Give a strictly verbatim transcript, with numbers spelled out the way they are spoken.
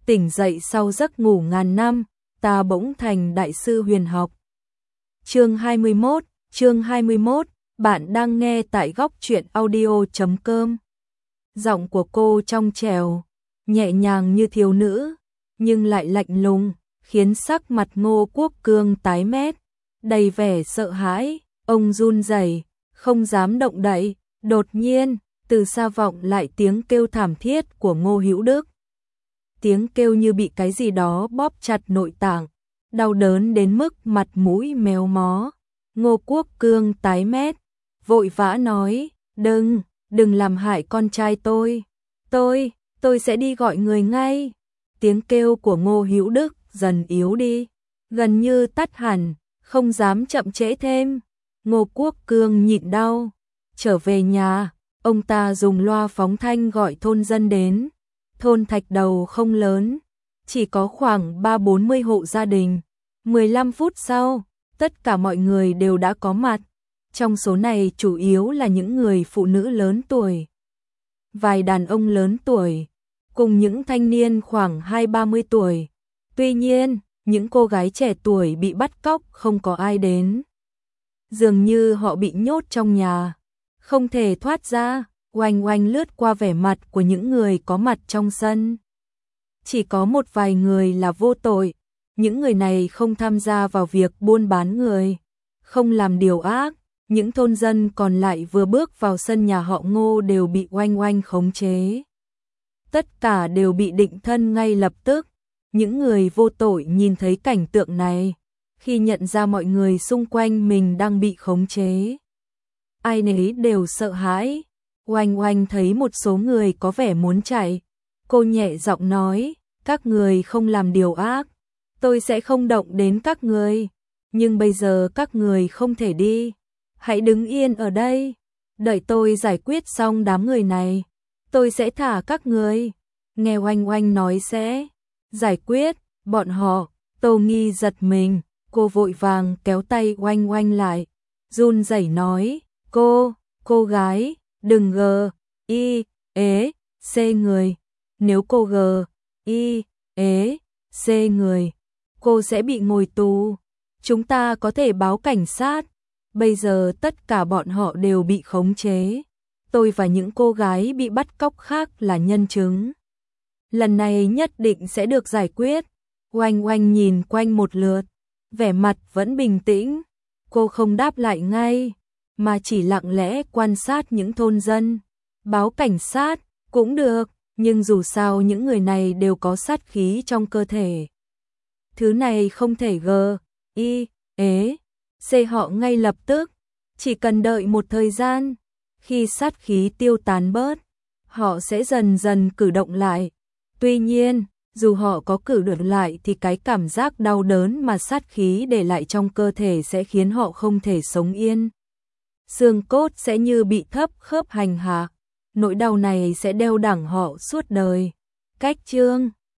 tỉnh dậy sau giấc ngủ ngàn năm, ta bỗng thành đại sư huyền học. Chương hai mươi mốt, chương hai mươi mốt, bạn đang nghe tại góc truyện audio chấm com. Giọng của cô trong trẻo, nhẹ nhàng như thiếu nữ, nhưng lại lạnh lùng, khiến sắc mặt Ngô Quốc Cương tái mét, đầy vẻ sợ hãi, ông run rẩy, không dám động đậy. Đột nhiên, từ xa vọng lại tiếng kêu thảm thiết của Ngô Hữu Đức. Tiếng kêu như bị cái gì đó bóp chặt nội tạng, đau đớn đến mức mặt mũi méo mó. Ngô Quốc Cương tái mét, vội vã nói, đừng, đừng làm hại con trai tôi, tôi, tôi sẽ đi gọi người ngay. Tiếng kêu của Ngô Hữu Đức dần yếu đi, gần như tắt hẳn, không dám chậm trễ thêm. Ngô Quốc Cương nhịn đau, trở về nhà, ông ta dùng loa phóng thanh gọi thôn dân đến. Thôn Thạch Đầu không lớn, chỉ có khoảng ba bốn mươi hộ gia đình. mười lăm phút sau, tất cả mọi người đều đã có mặt. Trong số này chủ yếu là những người phụ nữ lớn tuổi, vài đàn ông lớn tuổi, cùng những thanh niên khoảng hai ba mươi tuổi. Tuy nhiên, những cô gái trẻ tuổi bị bắt cóc không có ai đến. Dường như họ bị nhốt trong nhà, không thể thoát ra. Oanh oanh lướt qua vẻ mặt của những người có mặt trong sân. Chỉ có một vài người là vô tội, những người này không tham gia vào việc buôn bán người, không làm điều ác. Những thôn dân còn lại vừa bước vào sân nhà họ Ngô đều bị oanh oanh khống chế. Tất cả đều bị định thân ngay lập tức. Những người vô tội nhìn thấy cảnh tượng này, khi nhận ra mọi người xung quanh mình đang bị khống chế, ai nấy đều sợ hãi. Oanh oanh thấy một số người có vẻ muốn chạy, cô nhẹ giọng nói, các người không làm điều ác, tôi sẽ không động đến các người, nhưng bây giờ các người không thể đi, hãy đứng yên ở đây, đợi tôi giải quyết xong đám người này, tôi sẽ thả các người. Nghe oanh oanh nói sẽ giải quyết bọn họ, Tô Nghi giật mình, cô vội vàng kéo tay oanh oanh lại, run rẩy nói, cô, cô gái, đừng gờ, y, ế, xê người. Nếu cô gờ, y, ế, xê người, cô sẽ bị ngồi tù. Chúng ta có thể báo cảnh sát. Bây giờ tất cả bọn họ đều bị khống chế. Tôi và những cô gái bị bắt cóc khác là nhân chứng. Lần này nhất định sẽ được giải quyết. Oanh oanh nhìn quanh một lượt, vẻ mặt vẫn bình tĩnh. Cô không đáp lại ngay, mà chỉ lặng lẽ quan sát những thôn dân. Báo cảnh sát cũng được, nhưng dù sao những người này đều có sát khí trong cơ thể. Thứ này không thể gờ, y, ế, xê họ ngay lập tức. Chỉ cần đợi một thời gian, khi sát khí tiêu tán bớt, họ sẽ dần dần cử động lại. Tuy nhiên, dù họ có cử động lại thì cái cảm giác đau đớn mà sát khí để lại trong cơ thể sẽ khiến họ không thể sống yên. Xương cốt sẽ như bị thấp khớp hành hạ, nỗi đau này sẽ đeo đẳng họ suốt đời. Cách chương